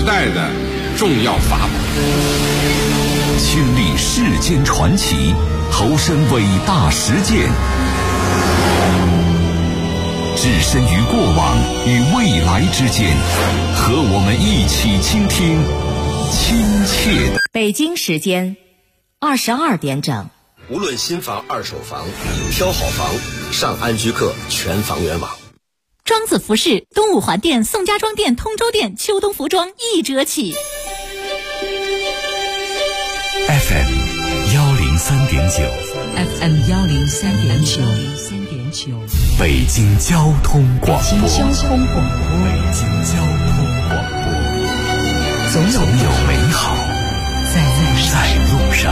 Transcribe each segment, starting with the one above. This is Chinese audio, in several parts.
代的重要法宝。 亲历世间传奇，投身伟大实践，置身于过往与未来之间，和我们一起倾听亲切的北京时间22点整。 无论新房二手房，挑好房上安居客全房源网。 庄子服饰东五环店、宋家庄店、通州店秋冬服装1折起。 FM 103.9 FM 103.9 北京交通广播。 北京交通广播，总有美好在路上。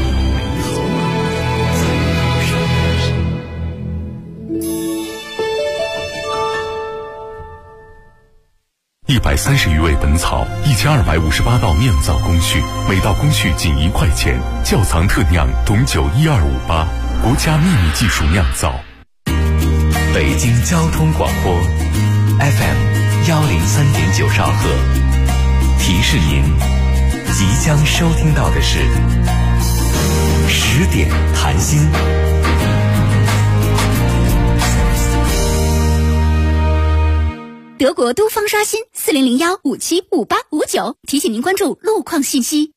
130余味本草，1258道酿造工序，每道工序仅1块钱。窖藏特酿董酒12588，国家秘密技术酿造。 北京交通广播 FM 103.9兆赫，提示您即将收听到的是10点谈心。 德国都方刷新4001575859，提醒您关注路况信息。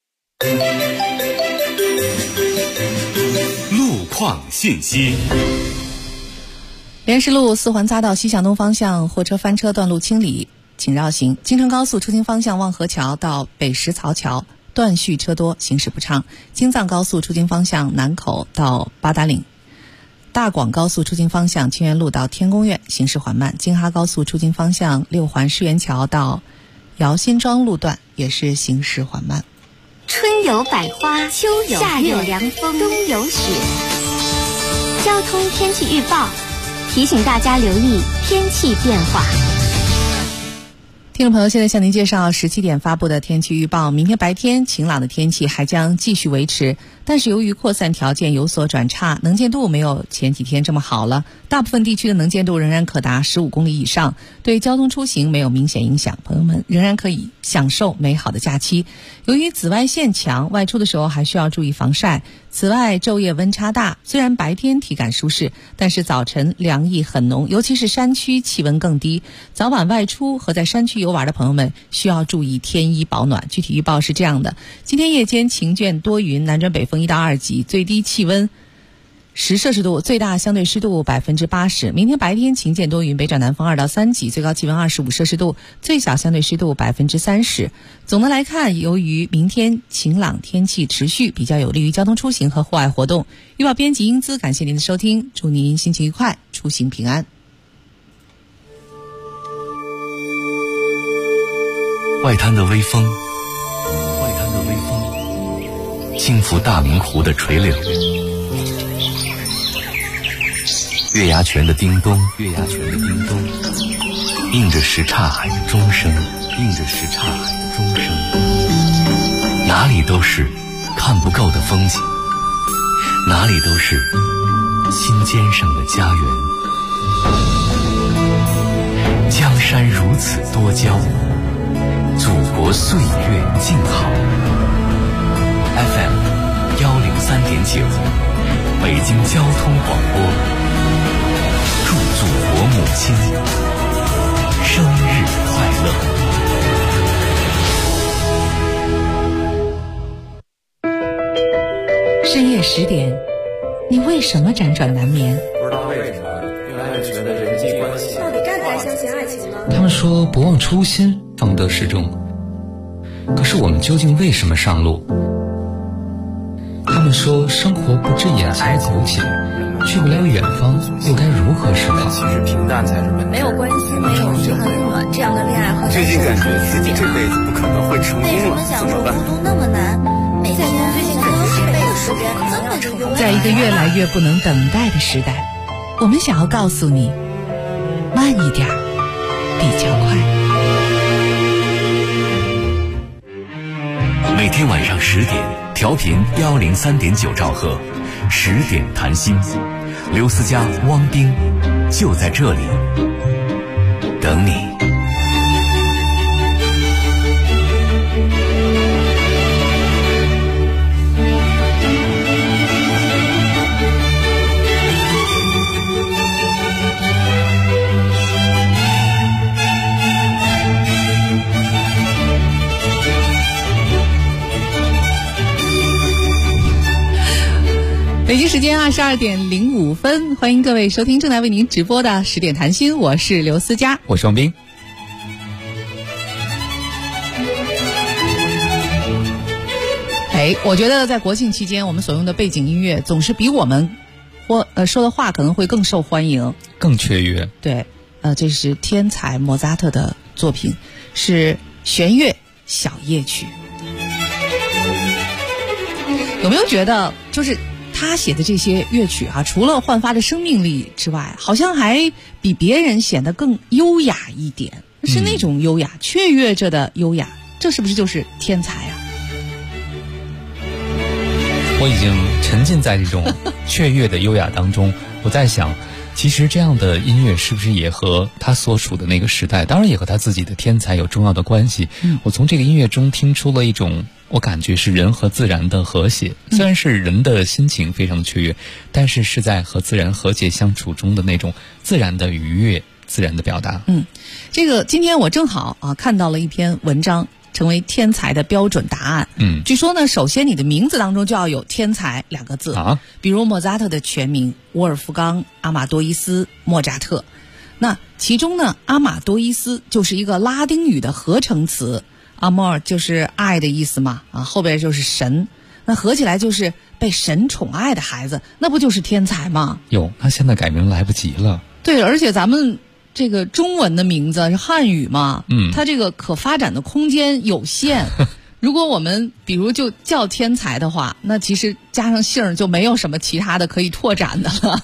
路况信息。 莲石路4环匝道西向东方向货车翻车，段路清理，请绕行。京承高速出京方向望河桥到北石槽桥断续车多，行驶不畅。京藏高速出京方向南口到八达岭。大广高速出京方向清源路到天宫苑行驶缓慢。京哈高速出京方向6环世园桥到姚辛庄路段也是行驶缓慢。 春有百花，秋有夏有凉风，冬有雪。交通天气预报提醒大家留意天气变化。 听众朋友，现在向您介绍17点发布的天气预报。明天白天晴朗的天气还将继续维持，但是由于扩散条件有所转差，能见度没有前几天这么好了，大部分地区的能见度仍然可达15公里以上，对交通出行没有明显影响，朋友们仍然可以享受美好的假期。由于紫外线强，外出的时候还需要注意防晒。此外，昼夜温差大，虽然白天体感舒适，但是早晨凉意很浓，尤其是山区气温更低。早晚外出和在山区游玩的朋友们需要注意添衣保暖。具体预报是这样的：今天夜间晴卷多云，南转北风1到2级，最低气温10摄氏度，最大相对湿度80%。明天白天晴间多云，北转南风2到3级，最高气温25摄氏度，最小相对湿度30%。总的来看，由于明天晴朗天气持续，比较有利于交通出行和户外活动。预报编辑英姿，感谢您的收听，祝您心情愉快，出行平安。 外滩的微风轻拂大明湖的垂柳，月牙泉的叮咚，映着什刹海的钟声，哪里都是看不够的风景，哪里都是心尖上的家园。江山如此多娇，祖国岁月静好。FM 103.9，北京交通广播，祝祖国母亲生日快乐。 深夜10点，你为什么辗转难眠？ 不知道为什么，越来越觉得人际关系到底该不该相信爱情呢？ 他们说不忘初心，方得始终。可是我们究竟为什么上路？他们说生活不止眼前苟且，去不了远方，又该如何是好？ 其实平淡才是本质。 没有关系，没有遗憾了，这样的恋爱好像最近感觉自己这辈子不可能会成功了， 为什么享受孤独那么难？每天最近感觉这辈子时间可能要成功。 在一个越来越不能等待的时代，我们想要告诉你，慢一点比较快。 每天晚上10点，调频103.9兆赫，10点谈心，刘思佳、汪冰就在这里等你。 北京时间22点05分，欢迎各位收听正在为您直播的10点谈心，我是刘思佳， 我是王斌。 我觉得在国庆期间，我们所用的背景音乐总是比我们说的话可能会更受欢迎， 更雀跃。 对，这是天才莫扎特的作品，是弦乐小夜曲。有没有觉得，就是他写的这些乐曲啊，除了焕发着生命力之外，好像还比别人显得更优雅一点，是那种优雅，雀跃着的优雅，这是不是就是天才啊？ 我已经沉浸在这种雀跃的优雅当中，我在想，其实这样的音乐是不是也和他所处的那个时代，当然也和他自己的天才有重要的关系。我从这个音乐中听出了一种，我感觉是人和自然的和谐。虽然是人的心情非常的雀跃，但是是在和自然和谐相处中的那种自然的愉悦，自然的表达。 这个今天我正好看到了一篇文章，成为天才的标准答案。据说呢，首先你的名字当中就要有天才2个字啊，比如莫扎特的全名沃尔夫冈·阿马多伊斯·莫扎特。那其中呢，阿马多伊斯就是一个拉丁语的合成词，阿莫尔就是爱的意思嘛，后边就是神，那合起来就是被神宠爱的孩子，那不就是天才吗？ 那现在改名来不及了。 对，而且咱们这个中文的名字是汉语嘛，它这个可发展的空间有限。如果我们比如就叫天才的话，那其实加上姓就没有什么其他的可以拓展的了。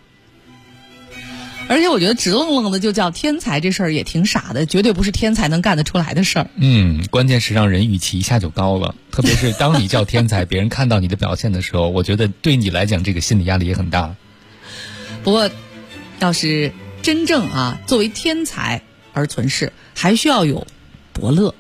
而且我觉得直愣愣的就叫天才这事儿也挺傻的，绝对不是天才能干得出来的事儿。 关键是让人预期一下就高了，特别是当你叫天才，别人看到你的表现的时候，我觉得对你来讲这个心理压力也很大。 不过要是真正作为天才而存世，还需要有伯乐。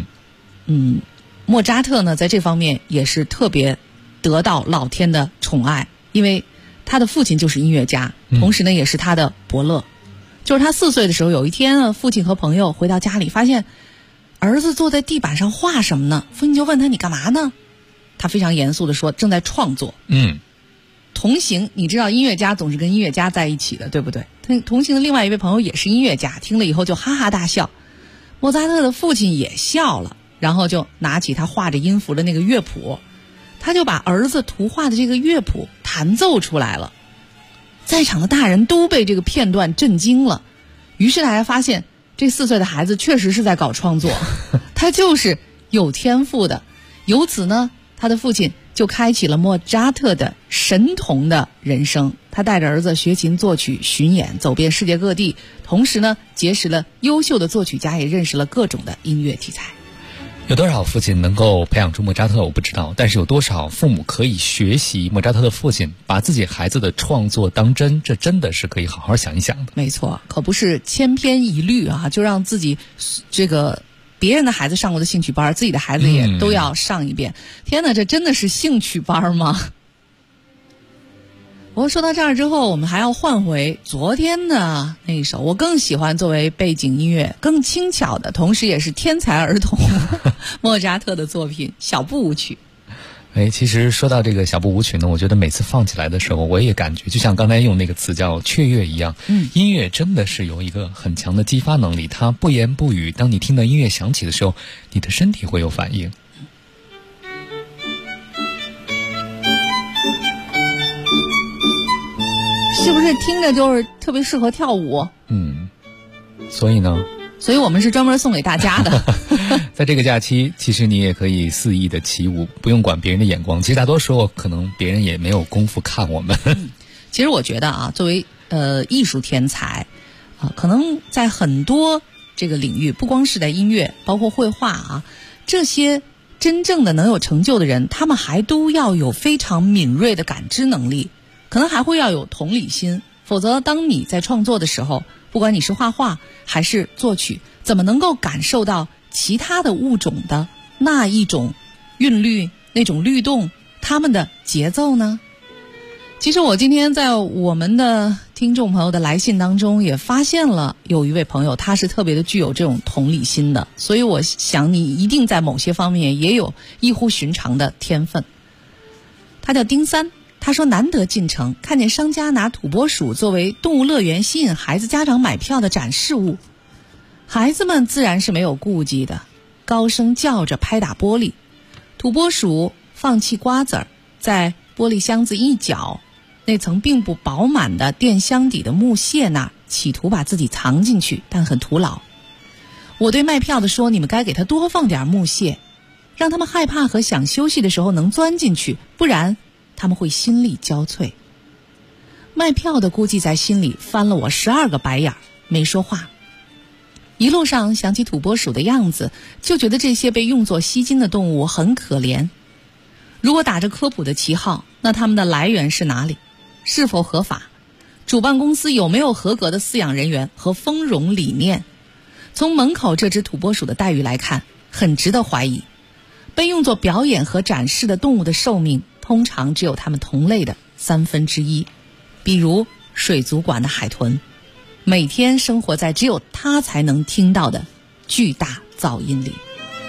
莫扎特呢，在这方面也是特别得到老天的宠爱，因为他的父亲就是音乐家，同时呢也是他的伯乐。就是他4岁的时候，有一天父亲和朋友回到家里，发现儿子坐在地板上画什么呢？父亲就问他：“你干嘛呢？”他非常严肃地说：“正在创作。”同行，你知道音乐家总是跟音乐家在一起的，对不对？同行的另外一位朋友也是音乐家，听了以后就哈哈大笑。莫扎特的父亲也笑了，然后就拿起他画着音符的那个乐谱，他就把儿子图画的这个乐谱弹奏出来了。在场的大人都被这个片段震惊了，于是大家发现这4岁的孩子确实是在搞创作，他就是有天赋的。由此呢，他的父亲就开启了莫扎特的神童的人生。他带着儿子学琴作曲巡演，走遍世界各地，同时呢结识了优秀的作曲家，也认识了各种的音乐题材。 有多少父亲能够培养出莫扎特我不知道，但是有多少父母可以学习莫扎特的父亲，把自己孩子的创作当真，这真的是可以好好想一想的。 没错，可不是千篇一律就让自己这个别人的孩子上过的兴趣班，自己的孩子也都要上一遍。天哪，这真的是兴趣班吗？不过说到这儿之后，我们还要换回昨天的那一首我更喜欢作为背景音乐更轻巧的，同时也是天才儿童莫扎特的作品《小步舞曲》。 其实说到这个小步舞曲呢，我觉得每次放起来的时候，我也感觉就像刚才用那个词叫雀跃一样。音乐真的是有一个很强的激发能力，它不言不语，当你听到音乐响起的时候，你的身体会有反应。 是不是听着就是特别适合跳舞？ 所以呢， 所以我们是专门送给大家的。 在这个假期，其实你也可以肆意的起舞，不用管别人的眼光。其实大多时候可能别人也没有功夫看我们。 其实我觉得作为艺术天才可能在很多这个领域，不光是在音乐，包括绘画这些真正的能有成就的人，他们还都要有非常敏锐的感知能力，可能还会要有同理心。否则当你在创作的时候，不管你是画画还是作曲，怎么能够感受到其他的物种的那一种韵律，那种律动，他们的节奏呢？其实我今天在我们的听众朋友的来信当中也发现了有一位朋友，他是特别的具有这种同理心的，所以我想你一定在某些方面也有异乎寻常的天分。他叫丁三，他他说难得进城，看见商家拿土拨鼠作为动物乐园吸引孩子家长买票的展示物，孩子们自然是没有顾忌的，高声叫着拍打玻璃。土拨鼠放弃瓜子儿，在玻璃箱子一角那层并不饱满的垫箱底的木屑那儿，企图把自己藏进去，但很徒劳。我对卖票的说，你们该给他多放点木屑，让他们害怕和想休息的时候能钻进去，不然他们会心力交瘁。卖票的估计在心里翻了我12个白眼，没说话。一路上想起土拨鼠的样子，就觉得这些被用作吸金的动物很可怜。如果打着科普的旗号，那它们的来源是哪里？是否合法？主办公司有没有合格的饲养人员和丰容理念？从门口这只土拨鼠的待遇来看，很值得怀疑。被用作表演和展示的动物的寿命通常只有它们同类的1/3，比如水族馆的海豚，每天生活在只有它才能听到的巨大噪音里。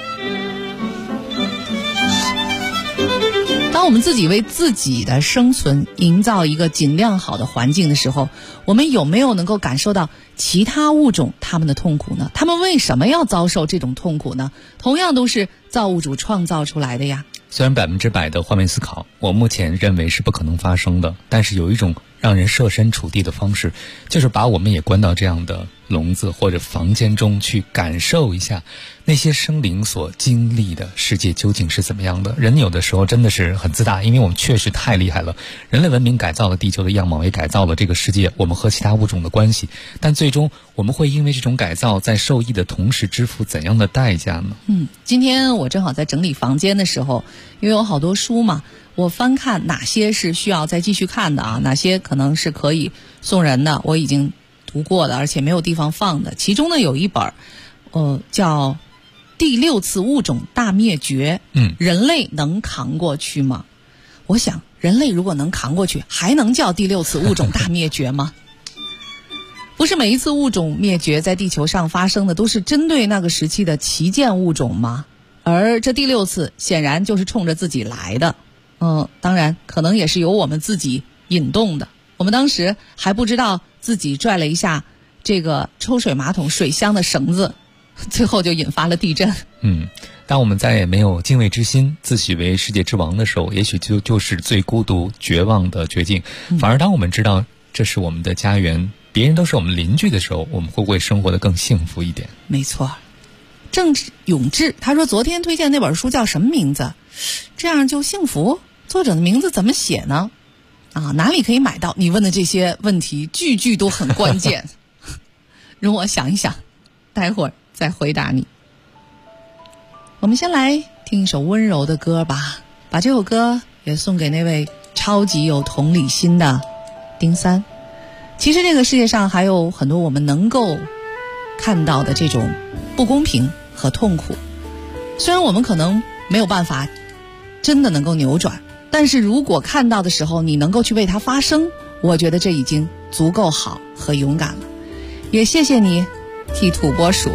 当我们自己为自己的生存营造一个尽量好的环境的时候，我们有没有能够感受到其他物种它们的痛苦呢？它们为什么要遭受这种痛苦呢？同样都是造物主创造出来的呀。 虽然100%的换位思考，我目前认为是不可能发生的，但是有一种让人设身处地的方式，就是把我们也关到这样的笼子或者房间中去感受一下那些生灵所经历的世界究竟是怎么样的。人有的时候真的是很自大，因为我们确实太厉害了，人类文明改造了地球的样貌，也改造了这个世界我们和其他物种的关系，但最终我们会因为这种改造在受益的同时支付怎样的代价呢？ 今天我正好在整理房间的时候，因为有好多书嘛，我翻看哪些是需要再继续看的啊，哪些可能是可以送人的，我已经读过的，而且没有地方放的。其中呢有一本叫第6次物种大灭绝，人类能扛过去吗？我想人类如果能扛过去，还能叫第6次物种大灭绝吗？不是每一次物种灭绝在地球上发生的都是针对那个时期的旗舰物种吗？而这第6次显然就是冲着自己来的。当然可能也是由我们自己引动的。我们当时还不知道自己拽了一下这个抽水马桶水箱的绳子，最后就引发了地震。 当我们再也没有敬畏之心，自诩为世界之王的时候，也许就是最孤独绝望的绝境。反而当我们知道这是我们的家园，别人都是我们邻居的时候，我们会不会生活得更幸福一点？ 没错。郑永志他说昨天推荐那本书叫什么名字？这样就幸福？作者的名字怎么写呢？哪里可以买到？你问的这些问题句句都很关键。容我想一想，待会儿再回答你。我们先来听一首温柔的歌吧，把这首歌也送给那位超级有同理心的丁三。其实这个世界上还有很多我们能够看到的这种不公平和痛苦，虽然我们可能没有办法真的能够扭转，但是如果看到的时候你能够去为它发声，我觉得这已经足够好和勇敢了。也谢谢你替土拨鼠。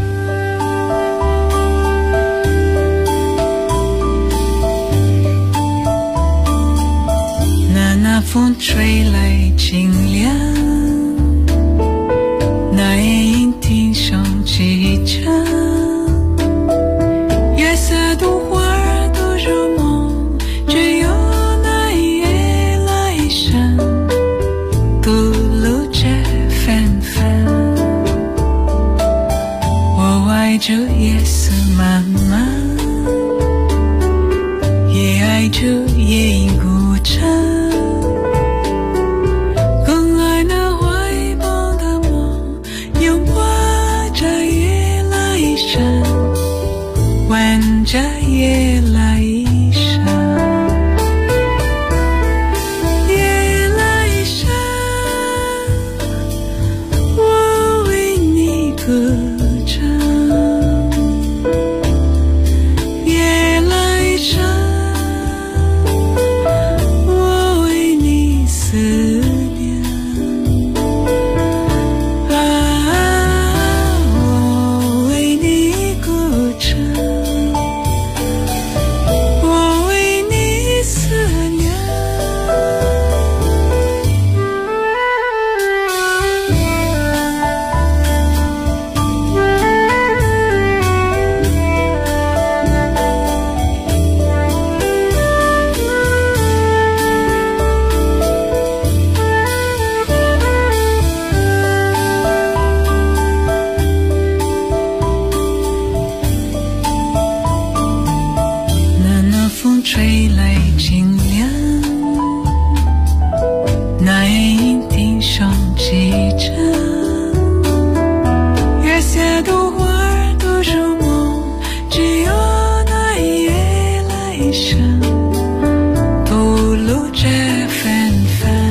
那风吹来清凉，那夜莺听上几唱，夜色的花儿都入梦，只有那夜来生吐露着芬芬。我爱着夜色漫漫，也爱着夜莺古唱，挽着夜来生，夜来生，我为你歌唱，夜来生，我为你思念，我为你歌唱。 水泪清凉，那夜莺啼声几阵，月下独花独入梦，只有那一夜来生，独路着芬芳。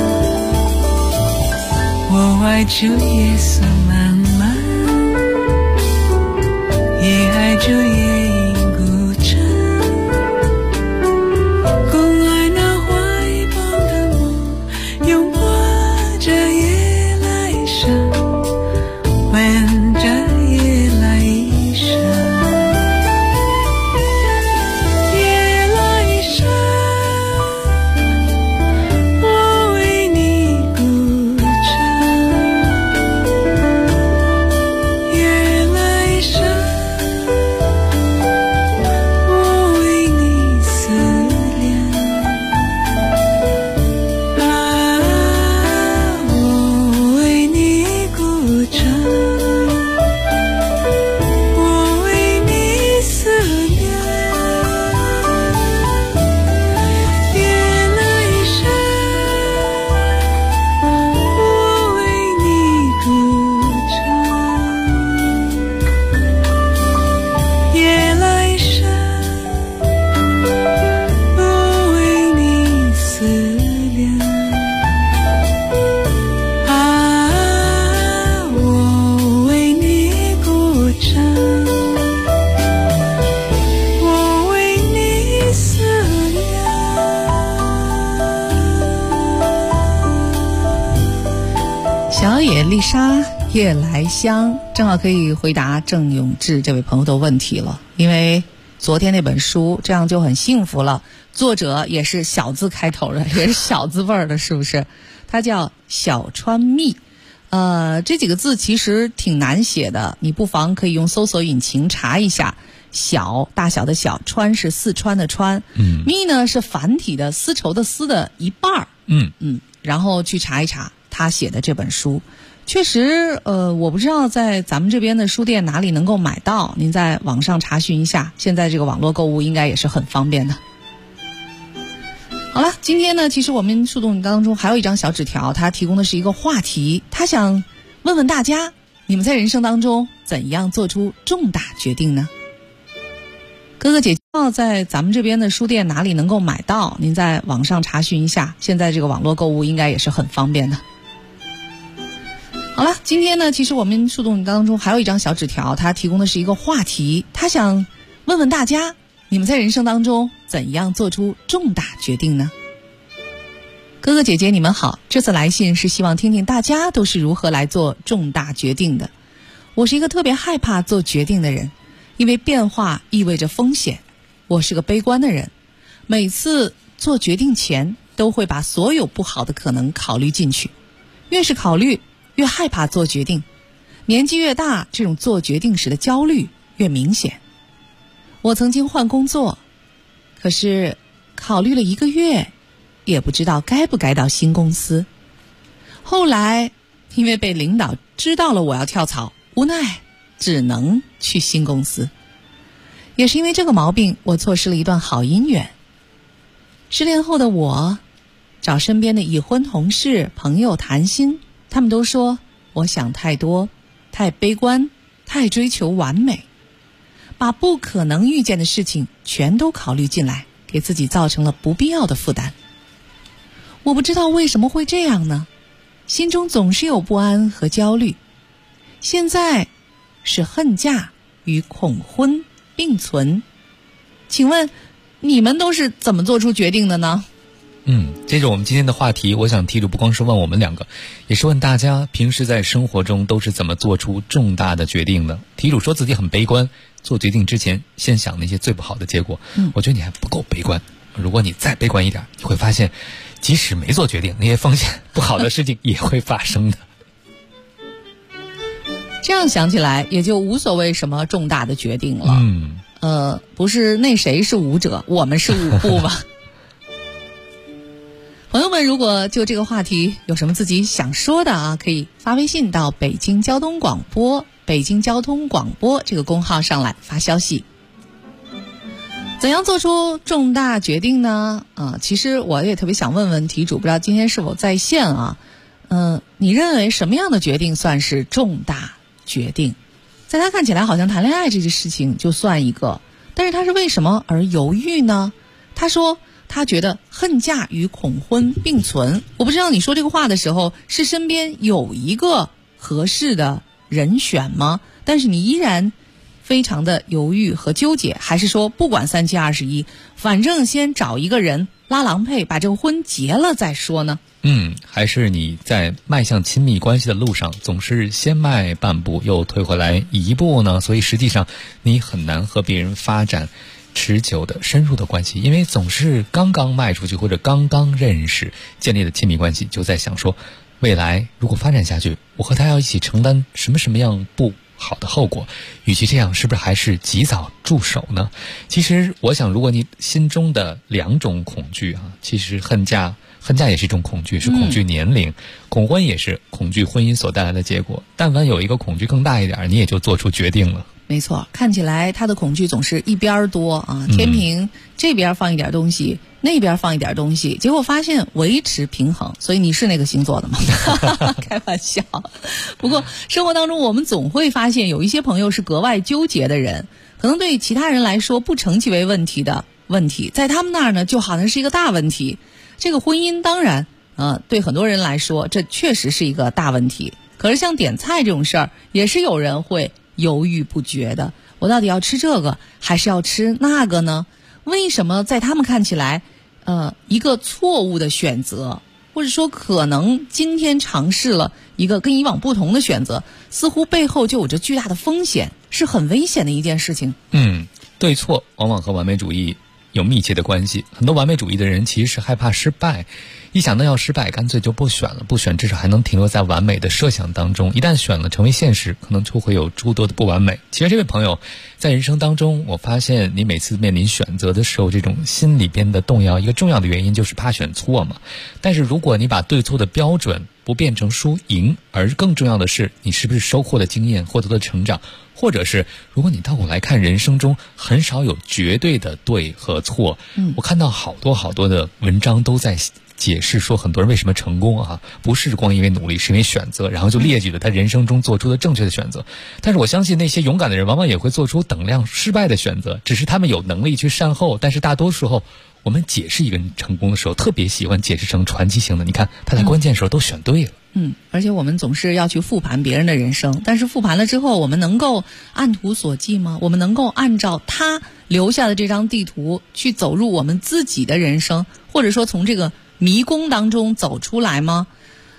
我爱着夜色漫漫，也爱着夜莺孤枕，共爱那怀抱的梦，拥抱着夜来生，吻着夜来生。夜来生，我为你孤枕，夜来生，我为你思念。啊，我为你孤枕，我为你思念。夜来生，我为你孤枕，夜来生，我为你思念。啊，我为你孤枕，我为你思念。 小野丽莎夜来香，正好可以回答郑永志这位朋友的问题了。因为昨天那本书这样就很幸福了，作者也是小字开头的，也是小字味儿的，是不是？他叫小川蜜。这几个字其实挺难写的，你不妨可以用搜索引擎查一下。小，大小的小，川是四川的川，蜜呢是繁体的丝绸的丝的一半儿，然后去查一查他写的这本书。确实，我不知道在咱们这边的书店哪里能够买到，您在网上查询一下，现在这个网络购物应该也是很方便的。好了，今天呢，其实我们树洞当中还有一张小纸条，它提供的是一个话题，他想问问大家，你们在人生当中怎样做出重大决定呢？哥哥姐姐在咱们这边的书店哪里能够买到，您在网上查询一下，现在这个网络购物应该也是很方便的。好了，今天呢，其实我们树洞当中还有一张小纸条，它提供的是一个话题，他想问问大家，你们在人生当中怎样做出重大决定呢？哥哥姐姐你们好，这次来信是希望听听大家都是如何来做重大决定的。我是一个特别害怕做决定的人，因为变化意味着风险。我是个悲观的人，每次做决定前都会把所有不好的可能考虑进去，越是考虑越害怕做决定，年纪越大，这种做决定时的焦虑越明显。我曾经换工作，可是考虑了1个月，也不知道该不该到新公司。后来因为被领导知道了我要跳槽，无奈只能去新公司。也是因为这个毛病，我错失了一段好姻缘。失恋后的我找身边的已婚同事朋友谈心，他们都说我想太多，太悲观，太追求完美，把不可能遇见的事情全都考虑进来，给自己造成了不必要的负担。我不知道为什么会这样呢？心中总是有不安和焦虑。现在是恨嫁与恐婚并存，请问你们都是怎么做出决定的呢？ 接着我们今天的话题，我想题主不光是问我们两个，也是问大家平时在生活中都是怎么做出重大的决定的。题主说自己很悲观，做决定之前先想那些最不好的结果。我觉得你还不够悲观，如果你再悲观一点，你会发现即使没做决定，那些风险不好的事情也会发生的。 这样想起来也就无所谓什么重大的决定了。不是那谁是舞者，我们是舞步吧。朋友们，如果就这个话题有什么自己想说的啊，可以发微信到北京交通广播这个公号上来发消息。 怎样做出重大决定呢？其实我也特别想问问题主，不知道今天是否在线啊？你认为什么样的决定算是重大决定？在他看起来好像谈恋爱这件事情就算一个，但是他是为什么而犹豫呢？他说他觉得恨嫁与恐婚并存。我不知道你说这个话的时候是身边有一个合适的人选吗？但是你依然非常的犹豫和纠结，还是说不管3七21，反正先找一个人拉郎配，把这个婚结了再说呢？ 还是你在迈向亲密关系的路上总是先迈半步又退回来一步呢？所以实际上你很难和别人发展持久的深入的关系，因为总是刚刚迈出去或者刚刚认识建立的亲密关系，就在想说未来如果发展下去，我和他要一起承担什么样不好的后果，与其这样是不是还是及早住手呢？其实我想，如果你心中的2种恐惧其实恨嫁也是一种恐惧，是恐惧年龄，恐婚也是恐惧婚姻所带来的结果。但凡有一个恐惧更大一点，你也就做出决定了。 没错，看起来他的恐惧总是一边多啊，天平这边放一点东西，那边放一点东西，结果发现维持平衡。所以你是那个星座的吗？开玩笑。不过生活当中我们总会发现有一些朋友是格外纠结的人，可能对其他人来说不成其为问题的问题，在他们那儿呢就好像是一个大问题。这个婚姻当然对很多人来说这确实是一个大问题，可是像点菜这种事儿也是有人会犹豫不决的，我到底要吃这个还是要吃那个呢？为什么在他们看起来一个错误的选择，或者说可能今天尝试了一个跟以往不同的选择，似乎背后就有着巨大的风险，是很危险的一件事情。 对错往往和完美主义有密切的关系。很多完美主义的人其实是害怕失败，一想到要失败干脆就不选了，不选至少还能停留在完美的设想当中，一旦选了成为现实，可能就会有诸多的不完美。其实这位朋友在人生当中，我发现你每次面临选择的时候，这种心里边的动摇，一个重要的原因就是怕选错嘛。但是如果你把对错的标准不变成输赢，而更重要的是你是不是收获了经验，获得了成长，或者是如果你倒过来看，人生中很少有绝对的对和错。我看到好多的文章都在解释说很多人为什么成功不是光因为努力，是因为选择，然后就列举了他人生中做出的正确的选择。但是我相信那些勇敢的人往往也会做出等量失败的选择，只是他们有能力去善后。但是大多数时候我们解释一个人成功的时候，特别喜欢解释成传奇型的，你看他在关键时候都选对了。 而且我们总是要去复盘别人的人生，但是复盘了之后，我们能够按图索骥吗？我们能够按照他留下的这张地图去走入我们自己的人生，或者说从这个迷宫当中走出来吗？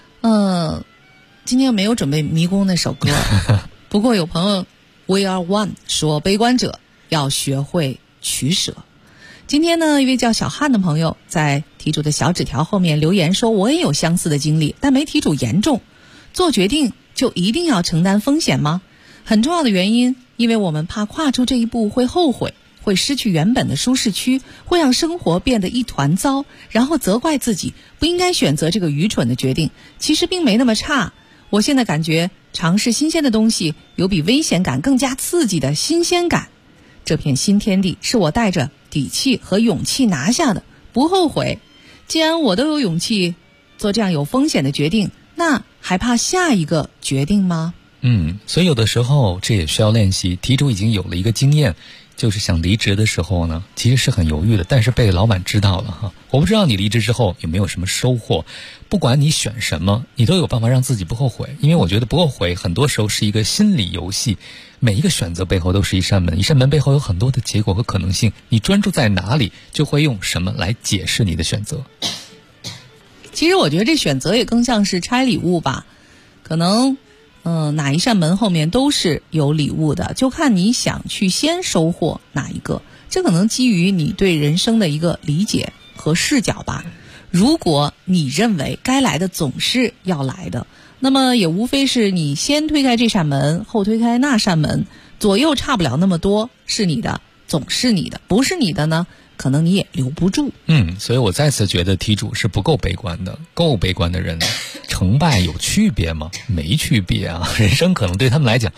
今天没有准备迷宫那首歌，不过有朋友 We Are One 说悲观者要学会取舍。今天呢，一位叫小汉的朋友在题主的小纸条后面留言说，我也有相似的经历，但没题主严重。做决定就一定要承担风险吗？很重要的原因，因为我们怕跨出这一步会后悔，会失去原本的舒适区，会让生活变得一团糟，然后责怪自己不应该选择这个愚蠢的决定。其实并没那么差。我现在感觉尝试新鲜的东西有比危险感更加刺激的新鲜感。这片新天地是我带着底气和勇气拿下的，不后悔。既然我都有勇气做这样有风险的决定，那还怕下一个决定吗？ 所以有的时候这也需要练习。题主已经有了一个经验，就是想离职的时候呢，其实是很犹豫的，但是被老板知道了我不知道你离职之后有没有什么收获。不管你选什么，你都有办法让自己不后悔，因为我觉得不后悔很多时候是一个心理游戏。每一个选择背后都是一扇门，一扇门背后有很多的结果和可能性，你专注在哪里，就会用什么来解释你的选择。 其实我觉得这选择也更像是拆礼物吧，可能哪一扇门后面都是有礼物的，就看你想去先收获哪一个。这可能基于你对人生的一个理解和视角吧。如果你认为该来的总是要来的，那么也无非是你先推开这扇门，后推开那扇门，左右差不了那么多，是你的总是你的，不是你的呢，可能你也留不住。 所以我再次觉得题主是不够悲观的。够悲观的人成败有区别吗？没区别啊。人生可能对他们来讲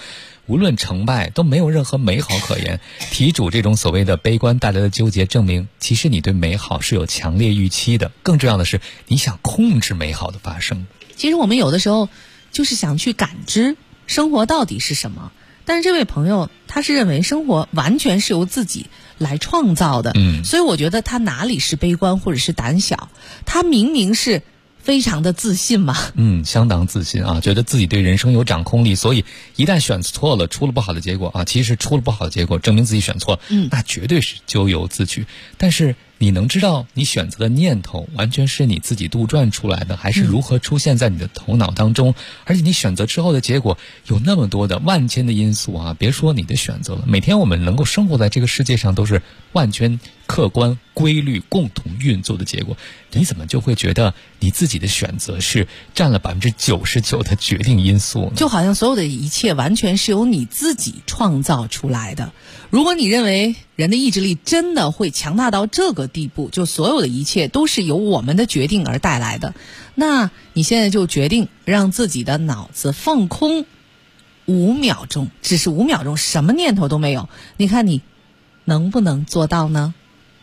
无论成败都没有任何美好可言。题主这种所谓的悲观带来的纠结，证明其实你对美好是有强烈预期的，更重要的是你想控制美好的发生。 其实我们有的时候就是想去感知生活到底是什么，但是这位朋友他是认为生活完全是由自己来创造的，所以我觉得他哪里是悲观或者是胆小，他明明是非常的自信嘛。 相当自信啊，觉得自己对人生有掌控力，所以一旦选错了，出了不好的结果啊，其实出了不好的结果，证明自己选错了，那绝对是咎由自取。但是你能知道你选择的念头完全是你自己杜撰出来的，还是如何出现在你的头脑当中？而且你选择之后的结果有那么多的万千的因素啊，别说你的选择了，每天我们能够生活在这个世界上都是万千客观规律共同运作的结果，你怎么就会觉得你自己的选择是占了99%的决定因素呢？ 就好像所有的一切完全是由你自己创造出来的。如果你认为人的意志力真的会强大到这个地步，就所有的一切都是由我们的决定而带来的，那你现在就决定让自己的脑子放空5秒钟，只是5秒钟，什么念头都没有，你看你能不能做到呢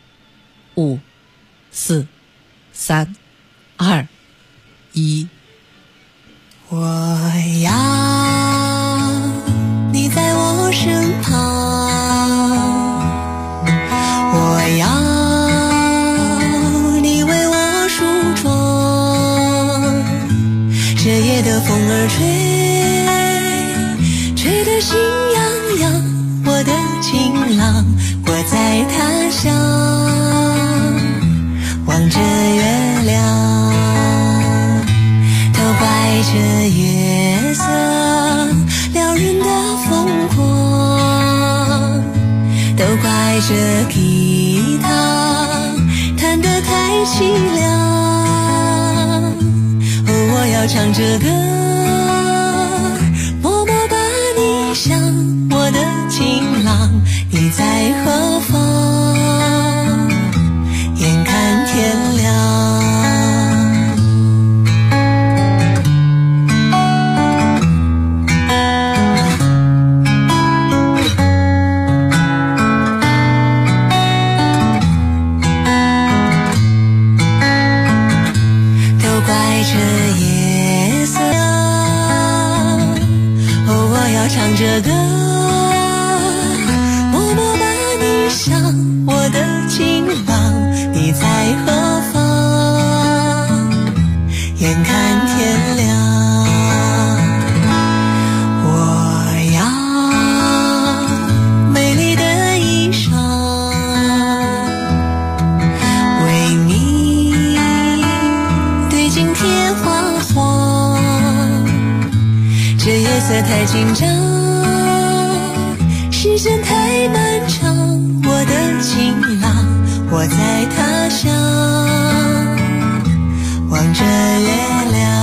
？5、4、3、2、1。 我要你在我身旁，我要你为我梳妆，这夜的风儿吹得心痒痒，我的情郎，我在他乡望着月亮，都怪这月色撩人的疯狂，都怪这吉他弹得太凄凉。哦，我要唱着歌，默默把你想，我的情郎，你在何方？眼看天亮。唱着歌，默默把你想，我的情郎，你在何方？眼看天亮，我要美丽的衣裳，为你对镜贴花黄，这夜色太紧张，时间太漫长，我的情郎，我在他乡望着月亮。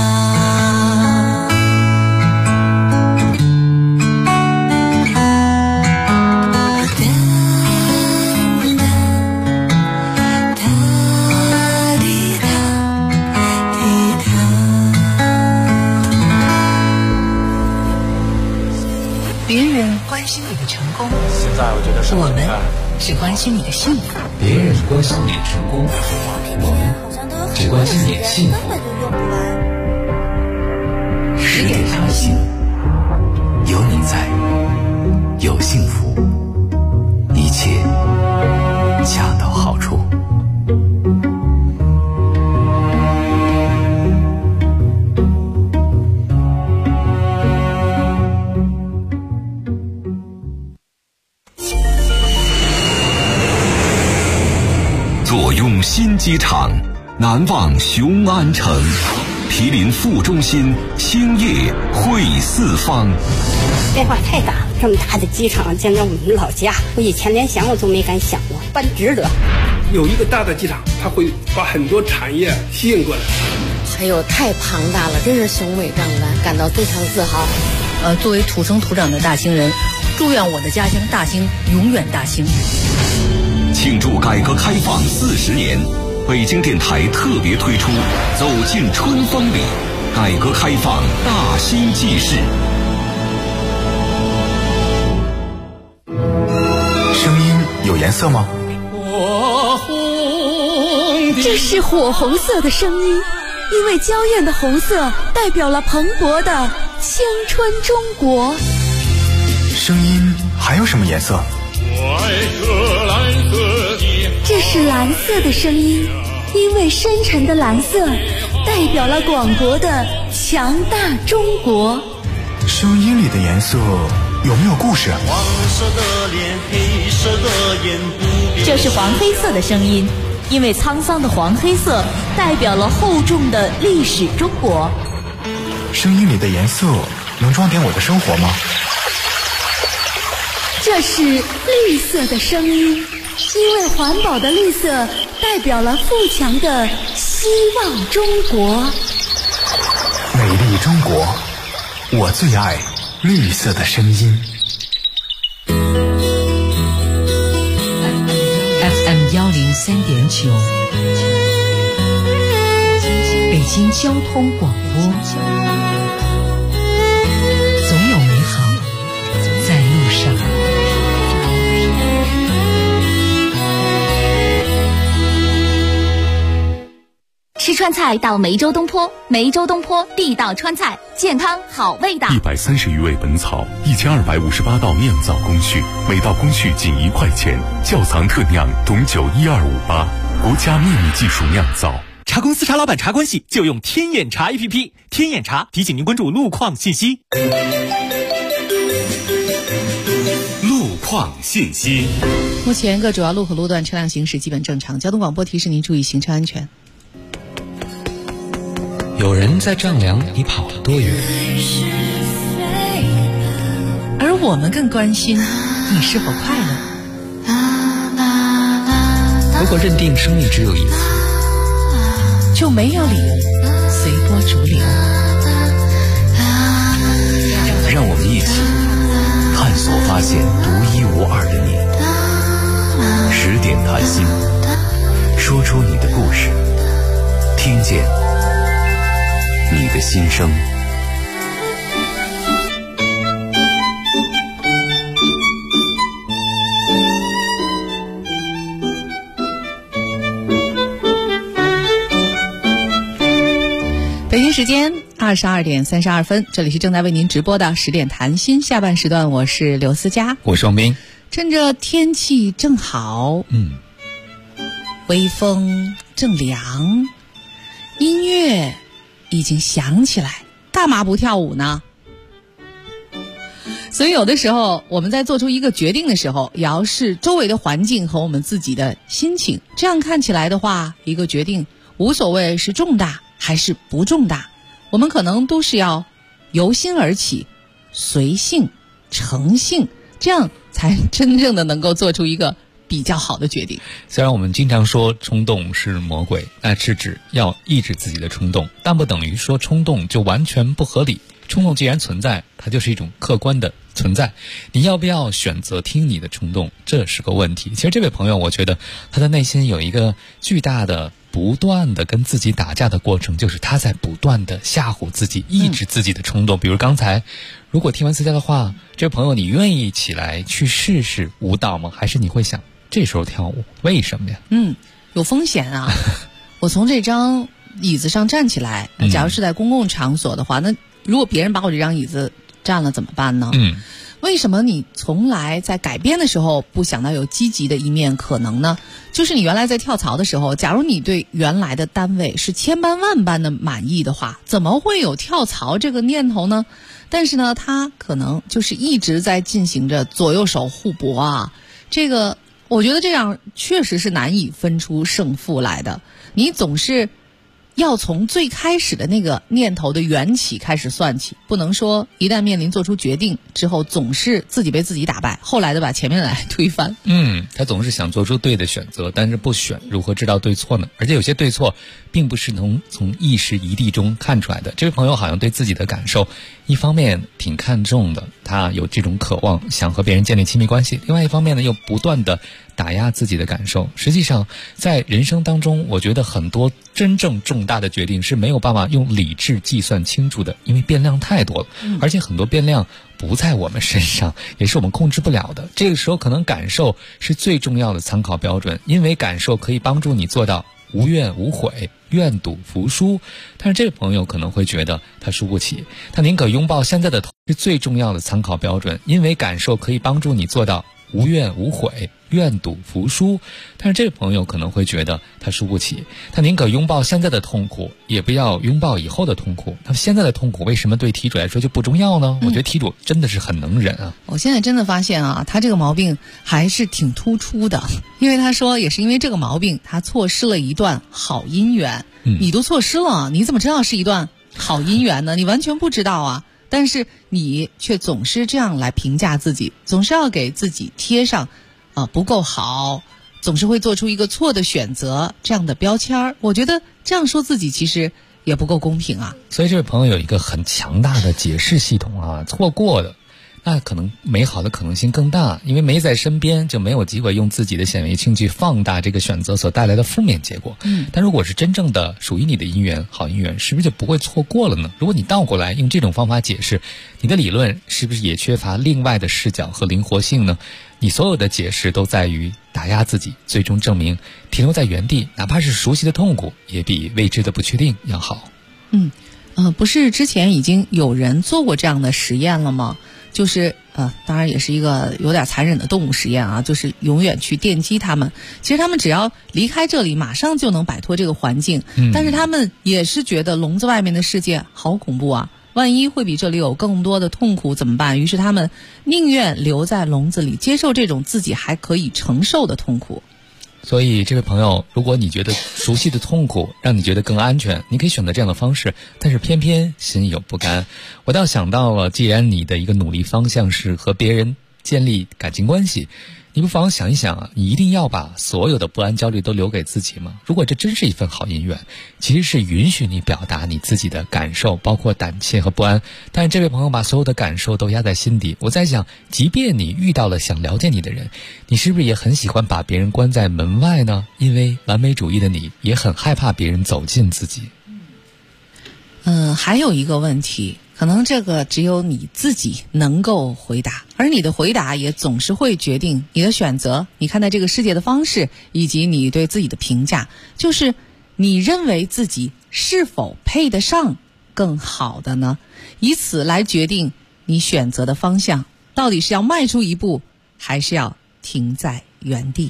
别人关心你的成功， 现在我觉得我们只关心你的幸福。 别人关心你的成功，我们只关心你的幸福。 10点调薪，有你在，有幸福，一切恰到好处。 坐拥新机场，难忘雄安城，毗邻副中心，兴业汇四方。 变化太大了，这么大的机场将在我们老家，我以前连想我都没敢想过，办值得。 有一个大的机场，它会把很多产业吸引过来。 还有太庞大了，真是雄伟壮观，感到非常自豪。 作为土生土长的大兴人，祝愿我的家乡大兴永远大兴。 庆祝改革开放40年，北京电台特别推出《走进春风里》改革开放大兴纪事。 有颜色吗？ 这是火红色的声音，因为娇艳的红色代表了蓬勃的青春中国。 声音还有什么颜色？ 这是蓝色的声音，因为深沉的蓝色代表了广博的强大中国。 声音里的颜色有没有故事？ 这是黄黑色的声音，因为沧桑的黄黑色代表了厚重的历史中国。 声音里的颜色能装点我的生活吗？ 这是绿色的声音，因为环保的绿色代表了富强的希望中国。 美丽中国，我最爱绿色的声音。 FM 103.9，北京交通广播，总有美好在路上。 吃川菜到梅州东坡，梅州东坡地道川菜，健康好味道。 130余味本草，1258道酿造工序，每道工序仅1块钱，窖藏特酿董酒12588，国家秘密技术酿造。 茶公司茶老板茶关系就用天眼茶 APP， 天眼茶提醒您关注路况信息。 路况信息。 目前各主要路和路段车辆行驶基本正常，交通广播提示您注意行车安全。 有人在丈量你跑了多远， 而我们更关心你是否快乐。 如果认定生命只有一次， 就没有理由随波逐流。 让我们一起探索发现独一无二的你。10点谈心，说出你的故事，听见你的心声。 北京时间22点32分，这里是正在为您直播的10点谈心下半时段，我是刘思佳， 我是王斌。 趁着天气正好，微风正凉，音乐已经响起来，干嘛不跳舞呢？所以有的时候我们在做出一个决定的时候，也要视周围的环境和我们自己的心情，这样看起来的话，一个决定无所谓是重大还是不重大，我们可能都是要由心而起，随性诚信，这样才真正的能够做出一个比较好的决定。 虽然我们经常说冲动是魔鬼，那是指要抑制自己的冲动，但不等于说冲动就完全不合理。冲动既然存在，它就是一种客观的存在，你要不要选择听你的冲动，这是个问题。其实这位朋友，我觉得他的内心有一个巨大的不断的跟自己打架的过程，就是他在不断的吓唬自己，抑制自己的冲动。比如刚才如果听完思佳的话，这位朋友，你愿意起来去试试舞蹈吗？还是你会想这时候跳舞为什么呀？ 有风险啊。我从这张椅子上站起来，假如是在公共场所的话，那如果别人把我这张椅子占了怎么办呢？为什么你从来在改编的时候不想到有积极的一面可能呢？就是你原来在跳槽的时候，假如你对原来的单位是千般万般的满意的话，怎么会有跳槽这个念头呢？但是呢，他可能就是一直在进行着左右手互搏啊，这个我觉得这样确实是难以分出胜负来的。你总是要从最开始的那个念头的缘起开始算起，不能说一旦面临做出决定之后，总是自己被自己打败，后来的把前面来推翻。 他总是想做出对的选择，但是不选，如何知道对错呢？而且有些对错并不是能从一时一地中看出来的。这位朋友好像对自己的感受，一方面挺看重的，他有这种渴望想和别人建立亲密关系，另外一方面呢，又不断的打压自己的感受。实际上在人生当中，我觉得很多真正重大的决定是没有办法用理智计算清楚的，因为变量太多了，而且很多变量不在我们身上，也是我们控制不了的。这个时候可能感受是最重要的参考标准，因为感受可以帮助你做到无怨无悔，愿赌服输。但是这位朋友可能会觉得他输不起，他宁可拥抱现在的是最重要的参考标准，因为感受可以帮助你做到无怨无悔，愿赌服输。但是这位朋友可能会觉得他输不起，他宁可拥抱现在的痛苦，也不要拥抱以后的痛苦。那么现在的痛苦为什么对题主来说就不重要呢？我觉得题主真的是很能忍啊。 我现在真的发现啊，他这个毛病还是挺突出的，因为他说也是因为这个毛病，他错失了一段好姻缘。你都错失了，你怎么知道是一段好姻缘呢？你完全不知道啊。但是你却总是这样来评价自己，总是要给自己贴上不够好，总是会做出一个错的选择这样的标签儿。我觉得这样说自己其实也不够公平啊。 所以这位朋友有一个很强大的解释系统啊，错过的那可能美好的可能性更大，因为没在身边就没有机会用自己的显微镜去放大这个选择所带来的负面结果。但如果是真正的属于你的姻缘，好姻缘，是不是就不会错过了呢？如果你倒过来用这种方法解释，你的理论是不是也缺乏另外的视角和灵活性呢？你所有的解释都在于打压自己，最终证明停留在原地，哪怕是熟悉的痛苦也比未知的不确定要好。 不是之前已经有人做过这样的实验了吗？就是当然也是一个有点残忍的动物实验啊，就是永远去电击他们。其实他们只要离开这里，马上就能摆脱这个环境。但是他们也是觉得笼子外面的世界好恐怖啊，万一会比这里有更多的痛苦怎么办？于是他们宁愿留在笼子里，接受这种自己还可以承受的痛苦。 所以这位朋友，如果你觉得熟悉的痛苦让你觉得更安全，你可以选择这样的方式，但是偏偏心有不甘。我倒想到了，既然你的一个努力方向是和别人建立感情关系，你不妨想一想啊，你一定要把所有的不安焦虑都留给自己吗？如果这真是一份好姻缘，其实是允许你表达你自己的感受，包括胆怯和不安。但是这位朋友把所有的感受都压在心底，我在想，即便你遇到了想了解你的人，你是不是也很喜欢把别人关在门外呢？因为完美主义的你也很害怕别人走近自己。 还有一个问题，可能这个只有你自己能够回答，而你的回答也总是会决定你的选择，你看待这个世界的方式，以及你对自己的评价，就是你认为自己是否配得上更好的呢？以此来决定你选择的方向，到底是要迈出一步，还是要停在原地？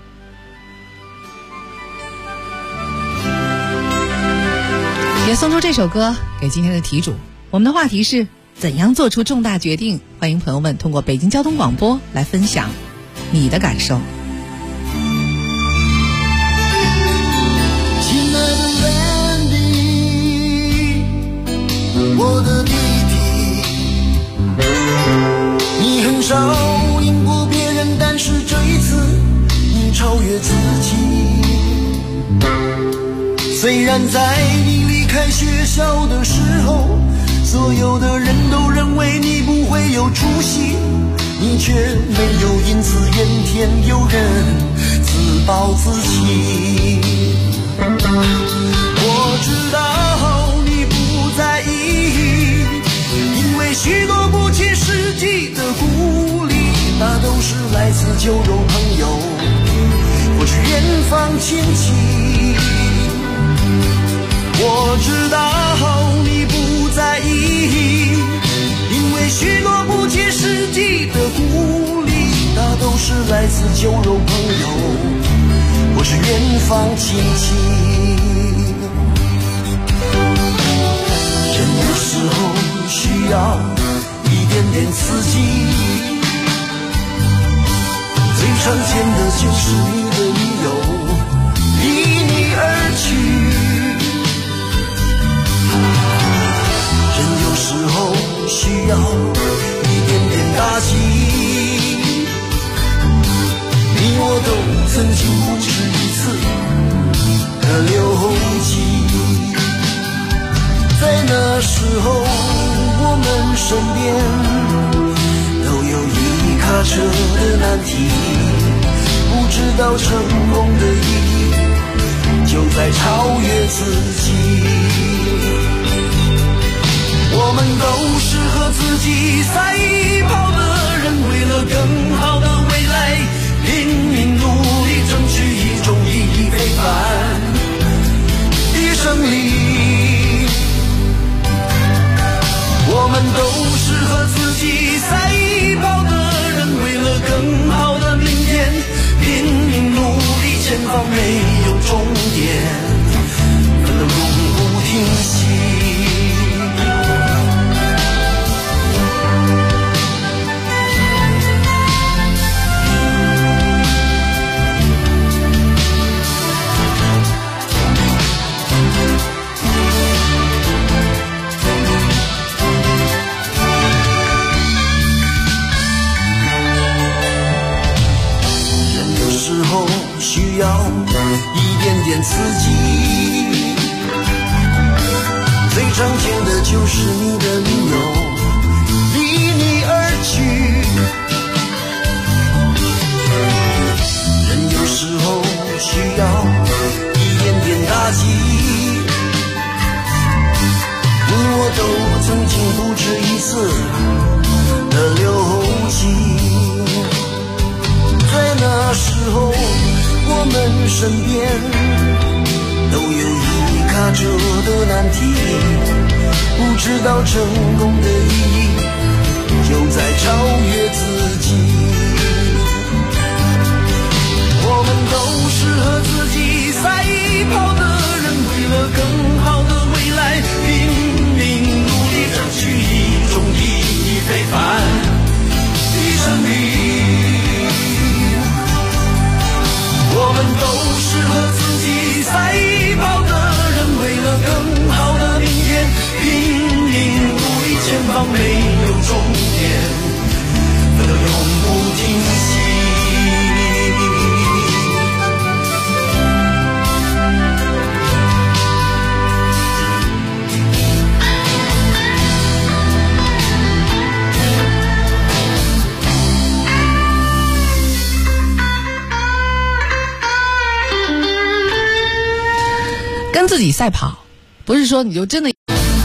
也送出这首歌给今天的题主。我们的话题是怎样做出重大决定，欢迎朋友们通过北京交通广播来分享你的感受。 亲爱的 Randy， 我的弟弟，你很少赢过别人，但是这一次你超越自己。虽然在你离开学校的时候，所有的人都认为你不会有出息，你却没有因此怨天尤人，自暴自弃。我知道你不在意，因为许多不切实际的鼓励，那都是来自酒肉朋友或是远方亲戚。我知道你不在意，因为许多不切实际的鼓励，那都是来自酒肉朋友或是远方亲戚。人有时候需要一点点刺激，最常见的就是你的女友离你而去。人有时候需要一点点打击，你我都曾经不止一次的流涕。在那时候我们身边都有一卡车的难题，不知道成功的意义究就在超越自己。我们都是和自己赛跑的人，为了更好的未来拼命努力，争取一种意义非凡的胜利。我们都是和自己赛跑的人，为了更好的明天拼命努力，前方没有终点，奋斗永不停息。需要一点点刺激，最常见的就是你的女友离你而去。人有时候需要一点点打击，你我都曾经不止一次的流涕。在那时候我们身边都有一卡车的难题，不知道成功的意义就在超越自己。我们都是和自己赛跑的人，为了更好的未来拼命努力，争取一种意义非凡的胜利。我们都是和自己赛跑的人，为了更好的明天拼命努力，前方没有终点，奋斗永不停息。 跟自己赛跑，不是说你就真的